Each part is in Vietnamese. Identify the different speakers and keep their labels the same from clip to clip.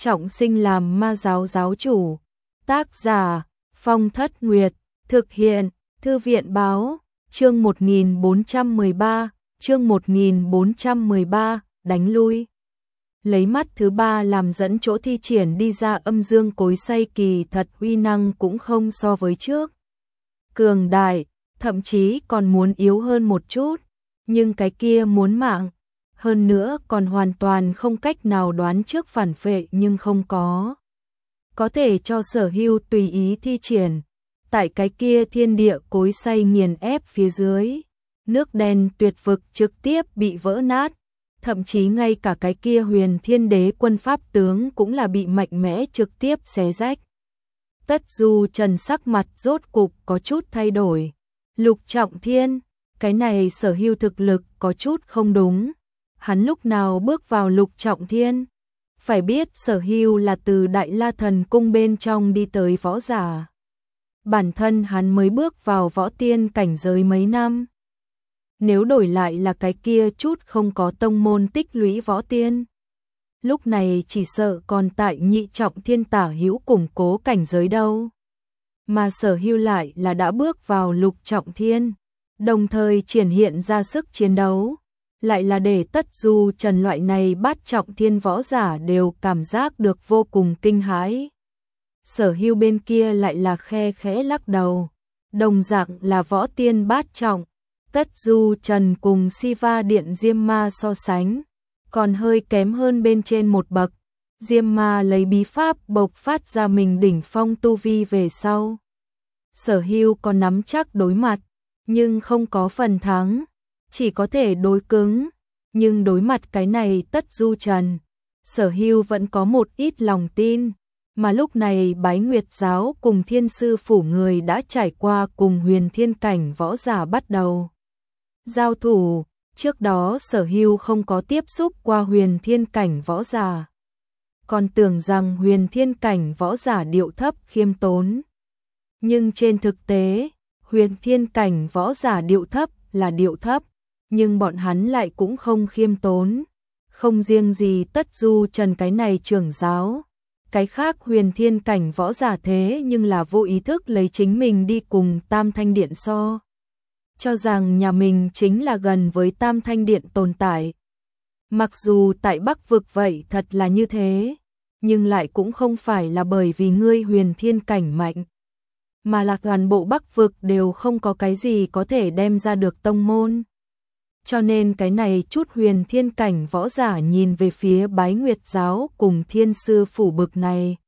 Speaker 1: trọng sinh làm ma giáo giáo chủ. Tác giả Phong Thất Nguyệt. Thực hiện Thư viện Báo. Chương 1413. Chương 1413. Đánh lui. Lấy mắt thứ ba làm dẫn chỗ thi triển đi ra âm dương cối xay kỳ thật uy năng cũng không so với trước. Cường đại, thậm chí còn muốn yếu hơn một chút, nhưng cái kia muốn mạng. Hơn nữa còn hoàn toàn không cách nào đoán trước phản phệ nhưng không có thể cho Sở Hưu tùy ý thi triển. Tại cái kia thiên địa cối xay nghiền ép phía dưới, nước đen tuyệt vực trực tiếp bị vỡ nát, thậm chí ngay cả cái kia Huyền Thiên Đế quân pháp tướng cũng là bị mạnh mẽ trực tiếp xé rách. Tất Du Trần sắc mặt rốt cục có chút thay đổi. Lục Trọng Thiên, cái này Sở Hưu thực lực có chút không đúng. Hắn lúc nào bước vào Lục Trọng Thiên? Phải biết Sở Hưu là từ Đại La Thần Cung bên trong đi tới võ giả. Bản thân hắn mới bước vào võ tiên cảnh giới mấy năm. Nếu đổi lại là cái kia chút không có tông môn tích lũy võ tiên, lúc này chỉ sợ còn tại nhị trọng thiên tả hữu củng cố cảnh giới đâu. Mà Sở Hưu lại là đã bước vào Lục Trọng Thiên, đồng thời triển hiện ra sức chiến đấu, lại là để Tất Du Trần loại này bát trọng thiên võ giả đều cảm giác được vô cùng kinh hãi. Sở Hưu bên kia lại là khe khẽ lắc đầu, đồng dạng là võ tiên bát trọng, Tất Du Trần cùng Siva Điện Diêm Ma so sánh, còn hơi kém hơn bên trên một bậc. Diêm Ma lấy bí pháp bộc phát ra mình đỉnh phong tu vi về sau. Sở Hưu còn nắm chắc đối mặt, nhưng không có phần thắng, chỉ có thể đối cứng, nhưng đối mặt cái này Tất Du Trần, Sở Hưu vẫn có một ít lòng tin. Mà lúc này Bái Nguyệt giáo cùng Thiên Sư phủ người đã trải qua cùng Huyền Thiên cảnh võ giả bắt đầu giao thủ. Trước đó Sở Hưu không có tiếp xúc qua Huyền Thiên cảnh võ giả, còn tưởng rằng Huyền Thiên cảnh võ giả điệu thấp khiêm tốn. Nhưng trên thực tế, Huyền Thiên cảnh võ giả điệu thấp là điệu thấp, nhưng bọn hắn lại cũng không khiêm tốn. Không riêng gì Tất Du Trần cái này trưởng giáo, cái khác Huyền Thiên cảnh võ giả thế nhưng là vô ý thức lấy chính mình đi cùng Tam Thanh Điện so, cho rằng nhà mình chính là gần với Tam Thanh Điện tồn tại. Mặc dù tại Bắc vực vậy thật là như thế, nhưng lại cũng không phải là bởi vì ngươi Huyền Thiên cảnh mạnh, mà là toàn bộ Bắc vực đều không có cái gì có thể đem ra được tông môn. Cho nên cái này chút Huyền Thiên cảnh võ giả nhìn về phía Bái Nguyệt giáo cùng Thiên Sư phủ bực này.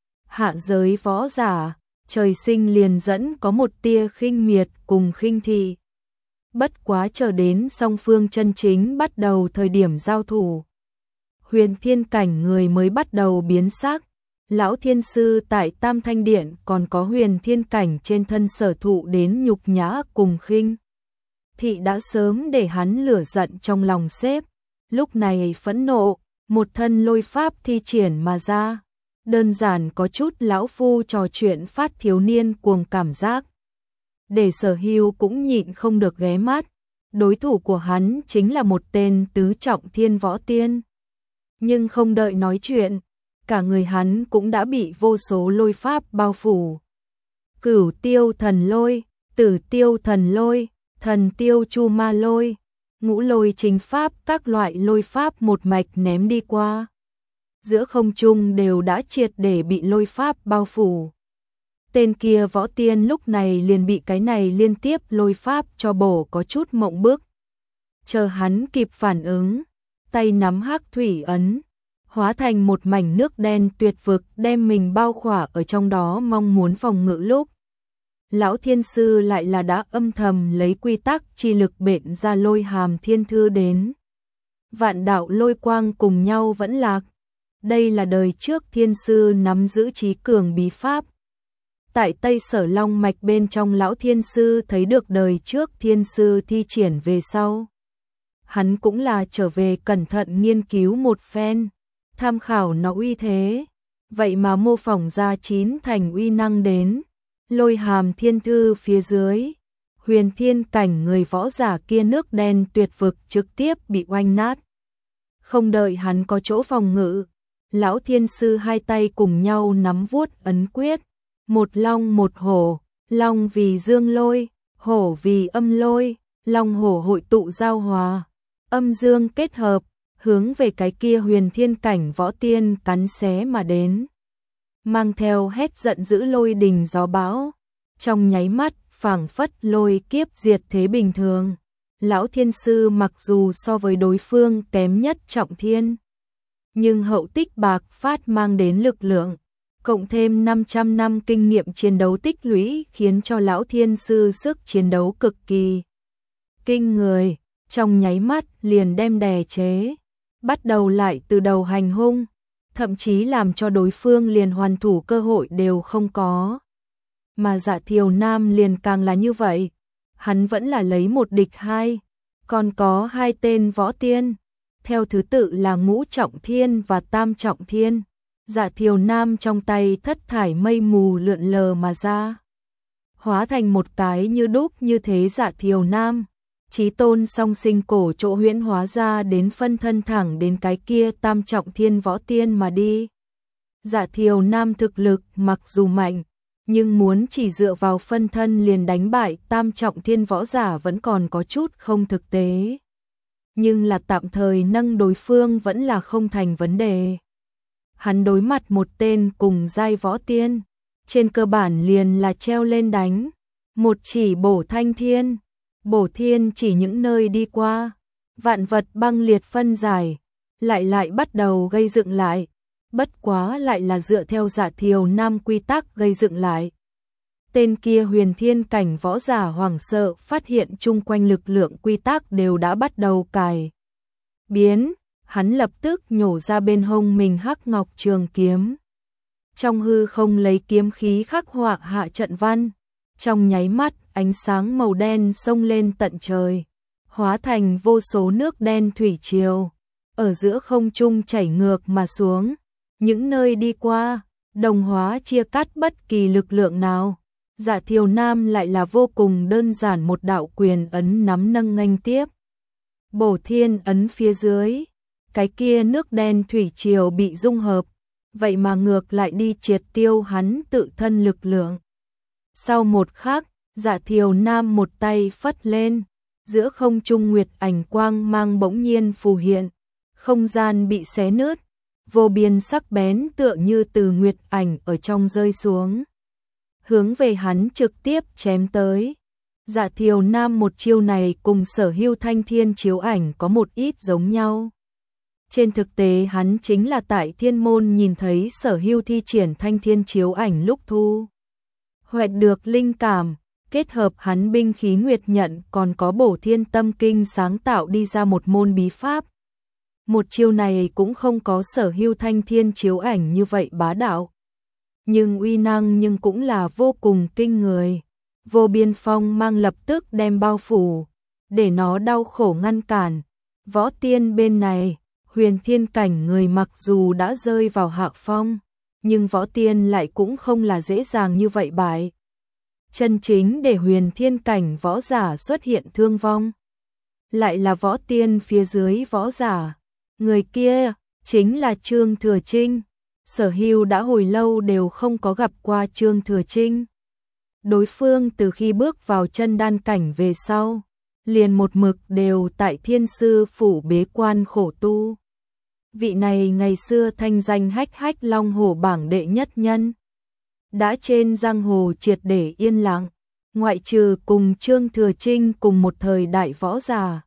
Speaker 1: Hạ giới võ giả, trời sinh liền dẫn có một tia khinh miệt cùng khinh thị. Bất quá chờ đến song phương chân chính bắt đầu thời điểm giao thủ, Huyền Thiên cảnh người mới bắt đầu biến sắc. Lão Thiên Sư tại Tam Thanh Điện còn có Huyền Thiên cảnh trên thân sở thụ đến nhục nhã cùng khinh thị đã sớm để hắn lửa giận trong lòng xếp. Lúc này phẫn nộ, một thân lôi pháp thi triển mà ra, đơn giản có chút lão phu trò chuyện phát thiếu niên cuồng cảm giác. Để Sở Hưu cũng nhịn không được ghé mắt, đối thủ của hắn chính là một tên tứ trọng thiên võ tiên. Nhưng không đợi nói chuyện, cả người hắn cũng đã bị vô số lôi pháp bao phủ. Cửu tiêu thần lôi, tử tiêu thần lôi, thần tiêu chu ma lôi, ngũ lôi chính pháp, các loại lôi pháp một mạch ném đi qua. Giữa không trung đều đã triệt để bị lôi pháp bao phủ. Tên kia võ tiên lúc này liền bị cái này liên tiếp lôi pháp cho bổ có chút mộng bức. Chờ hắn kịp phản ứng, tay nắm hắc thủy ấn, hóa thành một mảnh nước đen tuyệt vực đem mình bao khỏa ở trong đó mong muốn phòng ngự lúc. Lão Thiên Sư lại là đã âm thầm lấy quy tắc chi lực bện ra lôi hàm thiên thư đến. Vạn đạo lôi quang cùng nhau vẫn lạc. Đây là đời trước Thiên Sư nắm giữ trí cường bí pháp. Tại Tây Sở Long Mạch bên trong Lão Thiên Sư thấy được đời trước Thiên Sư thi triển về sau. Hắn cũng là trở về cẩn thận nghiên cứu một phen, tham khảo nó uy thế. Vậy mà mô phỏng ra 9 thành uy năng đến. Lôi hàm thiên thư phía dưới, Huyền Thiên cảnh người võ giả kia nước đen tuyệt vực trực tiếp bị oanh nát. Không đợi hắn có chỗ phòng ngự, Lão thiên sư hai tay cùng nhau nắm vuốt ấn quyết, một long một hổ, long vì dương lôi, hổ vì âm lôi, long hổ hội tụ giao hòa, âm dương kết hợp, hướng về cái kia huyền thiên cảnh võ tiên cắn xé mà đến. Mang theo hét giận dữ lôi đình gió bão, trong nháy mắt phảng phất lôi kiếp diệt thế bình thường. Lão thiên sư mặc dù so với đối phương kém nhất trọng thiên, nhưng hậu tích bạc phát mang đến lực lượng, cộng thêm 500 năm kinh nghiệm chiến đấu tích lũy khiến cho lão thiên sư sức chiến đấu cực kỳ kinh người, trong nháy mắt liền đem đè chế, bắt đầu lại từ đầu hành hung, thậm chí làm cho đối phương liền hoàn thủ cơ hội đều không có. Mà Dạ Thiều Nam liền càng là như vậy, hắn vẫn là lấy một địch hai, còn có hai tên võ tiên, theo thứ tự là Ngũ Trọng Thiên và Tam Trọng Thiên. Dạ Thiều Nam trong tay thất thải mây mù lượn lờ mà ra, hóa thành một cái như đúc như thế. Dạ Thiều Nam, Chí Tôn song sinh cổ chỗ huyễn hóa ra đến phân thân thẳng đến cái kia Tam Trọng Thiên võ tiên mà đi. Dạ Thiều Nam thực lực mặc dù mạnh, nhưng muốn chỉ dựa vào phân thân liền đánh bại Tam Trọng Thiên võ giả vẫn còn có chút không thực tế. Nhưng là tạm thời nâng đối phương vẫn là không thành vấn đề. Hắn đối mặt một tên cùng giai võ tiên, trên cơ bản liền là treo lên đánh, một chỉ bổ thanh thiên. Bổ thiên chỉ những nơi đi qua, vạn vật băng liệt phân giải, lại bắt đầu gây dựng lại, bất quá lại là dựa theo Dạ Thiều Nam quy tắc gây dựng lại. Tên kia huyền thiên cảnh võ giả hoảng sợ phát hiện chung quanh lực lượng quy tắc đều đã bắt đầu cải biến, hắn lập tức nhổ ra bên hông mình hắc ngọc trường kiếm. Trong hư không lấy kiếm khí khắc họa hạ trận văn, trong nháy mắt ánh sáng màu đen xông lên tận trời, hóa thành vô số nước đen thủy triều, ở giữa không trung chảy ngược mà xuống, những nơi đi qua, đồng hóa chia cắt bất kỳ lực lượng nào. Dạ Thiều Nam lại là vô cùng đơn giản một đạo quyền ấn nắm nâng nghênh tiếp. Bổ thiên ấn phía dưới, cái kia nước đen thủy triều bị dung hợp, vậy mà ngược lại đi triệt tiêu hắn tự thân lực lượng. Sau một khắc, Dạ Thiều Nam một tay phất lên, giữa không trung nguyệt ảnh quang mang bỗng nhiên phù hiện, không gian bị xé nứt, vô biên sắc bén tựa như từ nguyệt ảnh ở trong rơi xuống, hướng về hắn trực tiếp chém tới. Dạ Thiều Nam một chiêu này cùng Sở Hưu thanh thiên chiếu ảnh có một ít giống nhau. Trên thực tế hắn chính là tại thiên môn nhìn thấy Sở Hưu thi triển thanh thiên chiếu ảnh lúc thu hoạch được linh cảm, kết hợp hắn binh khí nguyệt nhận còn có bổ thiên tâm kinh sáng tạo đi ra một môn bí pháp. Một chiêu này cũng không có Sở Hưu thanh thiên chiếu ảnh như vậy bá đạo, nhưng uy năng nhưng cũng là vô cùng kinh người. Vô biên phong mang lập tức đem bao phủ, để nó đau khổ ngăn cản. Võ tiên bên này, huyền thiên cảnh người mặc dù đã rơi vào hạ phong, nhưng võ tiên lại cũng không là dễ dàng như vậy bại. Chân chính để huyền thiên cảnh võ giả xuất hiện thương vong, lại là võ tiên phía dưới võ giả. Người kia chính là Trương Thừa Trinh. Sở Hưu đã hồi lâu đều không có gặp qua Trương Thừa Trinh. Đối phương từ khi bước vào chân đan cảnh về sau, liền một mực đều tại Thiên Sư phủ bế quan khổ tu. Vị này ngày xưa thanh danh hách hách long hổ bảng đệ nhất nhân, đã trên giang hồ triệt để yên lặng, ngoại trừ cùng Trương Thừa Trinh cùng một thời đại võ giả,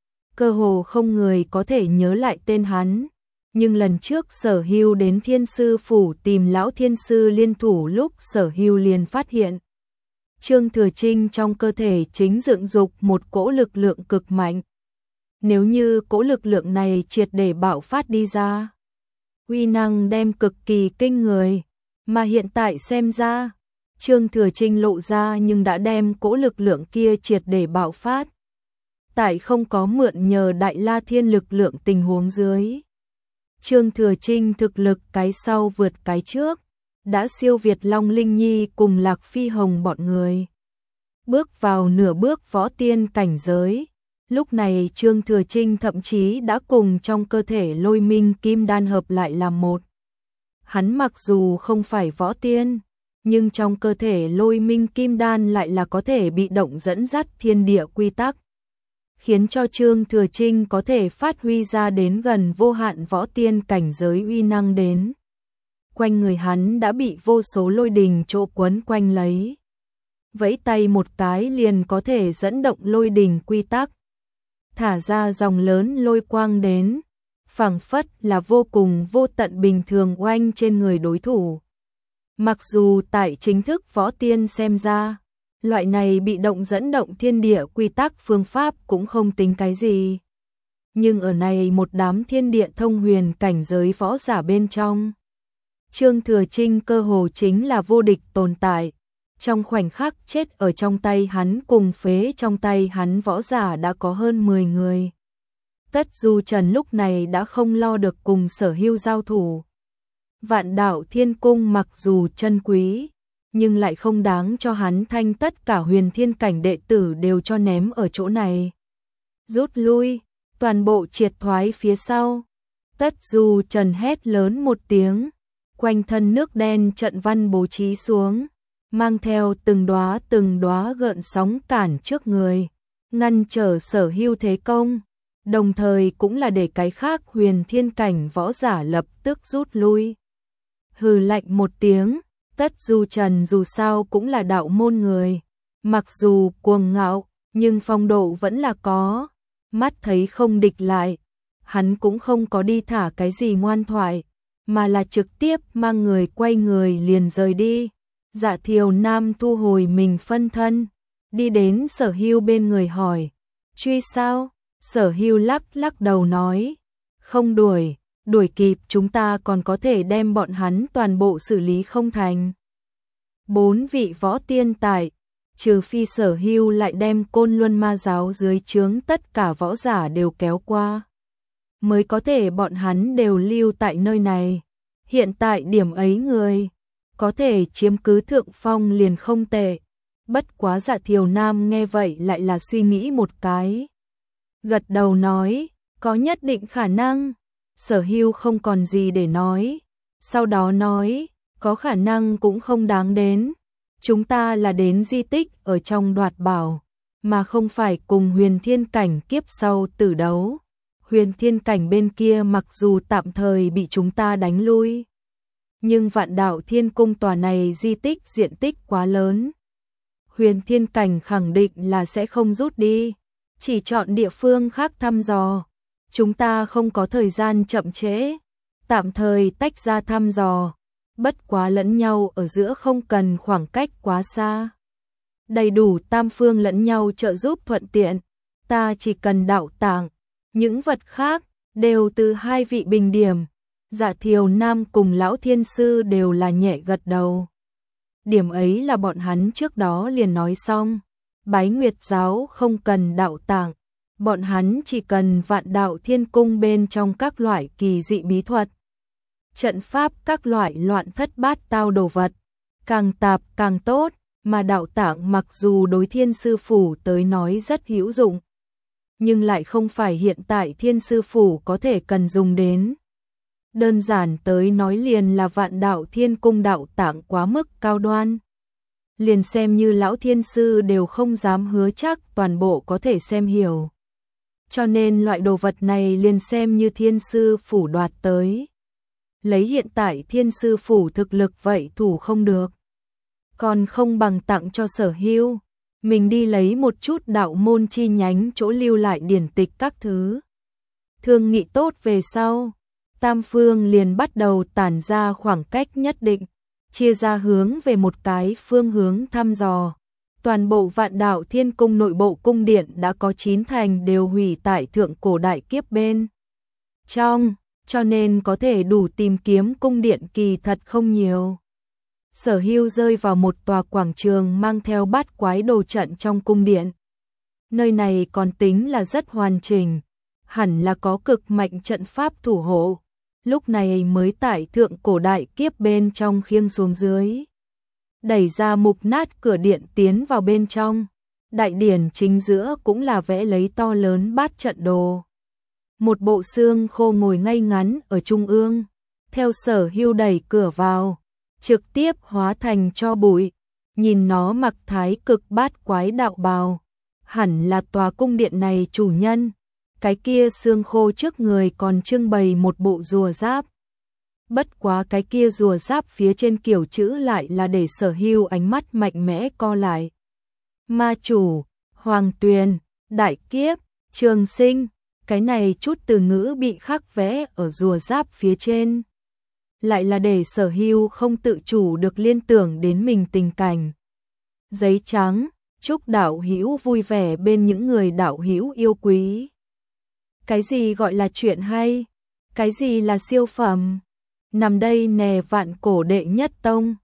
Speaker 1: cơ hồ không người có thể nhớ lại tên hắn. Nhưng lần trước Sở Hưu đến Thiên Sư phủ tìm lão Thiên Sư liên thủ lúc, Sở Hưu liền phát hiện Trương Thừa Trinh trong cơ thể chính dựng dục một cỗ lực lượng cực mạnh. Nếu như cỗ lực lượng này triệt để bạo phát đi ra, uy năng đem cực kỳ kinh người, mà hiện tại xem ra, Trương Thừa Trinh lộ ra nhưng đã đem cỗ lực lượng kia triệt để bạo phát. Tại không có mượn nhờ Đại La Thiên lực lượng tình huống dưới, Trương Thừa Trinh thực lực cái sau vượt cái trước, đã siêu việt Long Linh Nhi cùng Lạc Phi Hồng bọn người. Bước vào nửa bước võ tiên cảnh giới, lúc này Trương Thừa Trinh thậm chí đã cùng trong cơ thể Lôi Minh Kim Đan hợp lại làm một. Hắn mặc dù không phải võ tiên, nhưng trong cơ thể Lôi Minh Kim Đan lại là có thể bị động dẫn dắt thiên địa quy tắc, khiến cho Trương Thừa Trinh có thể phát huy ra đến gần vô hạn võ tiên cảnh giới uy năng đến. Quanh người hắn đã bị vô số lôi đình chỗ quấn quanh lấy. Vẫy tay một cái liền có thể dẫn động lôi đình quy tắc, thả ra dòng lớn lôi quang đến, phảng phất là vô cùng vô tận bình thường oanh trên người đối thủ. Mặc dù tại chính thức võ tiên xem ra, loại này bị động dẫn động thiên địa quy tắc phương pháp cũng không tính cái gì. Nhưng ở này một đám thiên địa thông huyền cảnh giới võ giả bên trong, Trương Thừa Trinh cơ hồ chính là vô địch tồn tại. Trong khoảnh khắc chết ở trong tay hắn cùng phế trong tay hắn võ giả đã có hơn 10 người. Tất Du Trần lúc này đã không lo được cùng Sở Hưu giao thủ. Vạn Đạo Thiên Cung mặc dù chân quý, nhưng lại không đáng cho hắn thanh tất cả huyền thiên cảnh đệ tử đều cho ném ở chỗ này. Rút lui, toàn bộ triệt thoái phía sau. Tất Du Trần hét lớn một tiếng, quanh thân nước đen trận văn bố trí xuống, mang theo từng đóa gợn sóng cản trước người, ngăn trở Sở Hưu thế công, đồng thời cũng là để cái khác huyền thiên cảnh võ giả lập tức rút lui. Hừ lạnh một tiếng, Tất Du Trần dù sao cũng là đạo môn người, mặc dù cuồng ngạo, nhưng phong độ vẫn là có, mắt thấy không địch lại, hắn cũng không có đi thả cái gì ngoan thoại, mà là trực tiếp mang người quay người liền rời đi. Dạ Thiều Nam thu hồi mình phân thân, đi đến Sở Hưu bên người hỏi, truy sao? Sở Hưu lắc lắc đầu nói, không đuổi, đuổi kịp chúng ta còn có thể đem bọn hắn toàn bộ xử lý không thành. 4 vị võ tiên tại, trừ phi Sở Hưu lại đem Côn Luân Ma giáo dưới trướng tất cả võ giả đều kéo qua, mới có thể bọn hắn đều lưu tại nơi này. Hiện tại điểm ấy người có thể chiếm cứ thượng phong liền không tệ. Bất quá Dạ Thiều Nam nghe vậy lại là suy nghĩ một cái, gật đầu nói, có nhất định khả năng. Sở Hưu không còn gì để nói, sau đó nói, có khả năng cũng không đáng đến. Chúng ta là đến di tích ở trong đoạt bảo, mà không phải cùng huyền thiên cảnh kiếp sau tử đấu. Huyền thiên cảnh bên kia mặc dù tạm thời bị chúng ta đánh lui, nhưng Vạn Đạo Thiên Cung tòa này di tích diện tích quá lớn. Huyền thiên cảnh khẳng định là sẽ không rút đi, chỉ chọn địa phương khác thăm dò. Chúng ta không có thời gian chậm trễ, tạm thời tách ra thăm dò, bất quá lẫn nhau ở giữa không cần khoảng cách quá xa. Đầy đủ tam phương lẫn nhau trợ giúp thuận tiện, ta chỉ cần đạo tạng, những vật khác đều từ 2 vị bình điểm. Dạ Thiều Nam cùng Lão Thiên Sư đều là nhẹ gật đầu. Điểm ấy là bọn hắn trước đó liền nói xong, Bái Nguyệt giáo không cần đạo tạng, bọn hắn chỉ cần Vạn Đạo Thiên Cung bên trong các loại kỳ dị bí thuật, trận pháp các loại loạn thất bát tao đồ vật, càng tạp càng tốt, mà đạo tạng mặc dù đối Thiên Sư Phủ tới nói rất hữu dụng, nhưng lại không phải hiện tại Thiên Sư Phủ có thể cần dùng đến. Đơn giản tới nói liền là Vạn Đạo Thiên Cung đạo tạng quá mức cao đoan. Liền xem như Lão Thiên Sư đều không dám hứa chắc toàn bộ có thể xem hiểu. Cho nên loại đồ vật này liền xem như Thiên Sư Phủ đoạt tới. Lấy hiện tại Thiên Sư Phủ thực lực vậy thủ không được, còn không bằng tặng cho Sở Hưu. Mình đi lấy một chút đạo môn chi nhánh chỗ lưu lại điển tịch các thứ. Thương nghị tốt về sau, tam phương liền bắt đầu tản ra khoảng cách nhất định, chia ra hướng về một cái phương hướng thăm dò. Toàn bộ Vạn Đạo Thiên Cung nội bộ cung điện đã có 9 thành đều hủy tại thượng cổ đại kiếp bên trong, cho nên có thể đủ tìm kiếm cung điện kỳ thật không nhiều. Sở Hưu rơi vào một tòa quảng trường mang theo bát quái đồ trận trong cung điện. Nơi này còn tính là rất hoàn chỉnh, hẳn là có cực mạnh trận pháp thủ hộ, lúc này mới tại thượng cổ đại kiếp bên trong khiêng xuống dưới. Đẩy ra mục nát cửa điện tiến vào bên trong, đại điển chính giữa cũng là vẽ lấy to lớn bát trận đồ. Một bộ xương khô ngồi ngay ngắn ở trung ương, theo Sở Hưu đẩy cửa vào, trực tiếp hóa thành tro bụi, nhìn nó mặc thái cực bát quái đạo bào, hẳn là tòa cung điện này chủ nhân, cái kia xương khô trước người còn trưng bày một bộ rùa giáp. Bất quá cái kia rùa giáp phía trên kiểu chữ lại là để Sở Hưu ánh mắt mạnh mẽ co lại. Ma chủ, Hoàng Tuyền, Đại Kiếp, Trường Sinh, cái này chút từ ngữ bị khắc vẽ ở rùa giáp phía trên. Lại là để Sở Hưu không tự chủ được liên tưởng đến mình tình cảnh. Giấy trắng, chúc đạo hữu vui vẻ bên những người đạo hữu yêu quý. Cái gì gọi là chuyện hay? Cái gì là siêu phẩm? Nằm đây nè vạn cổ đệ nhất tông.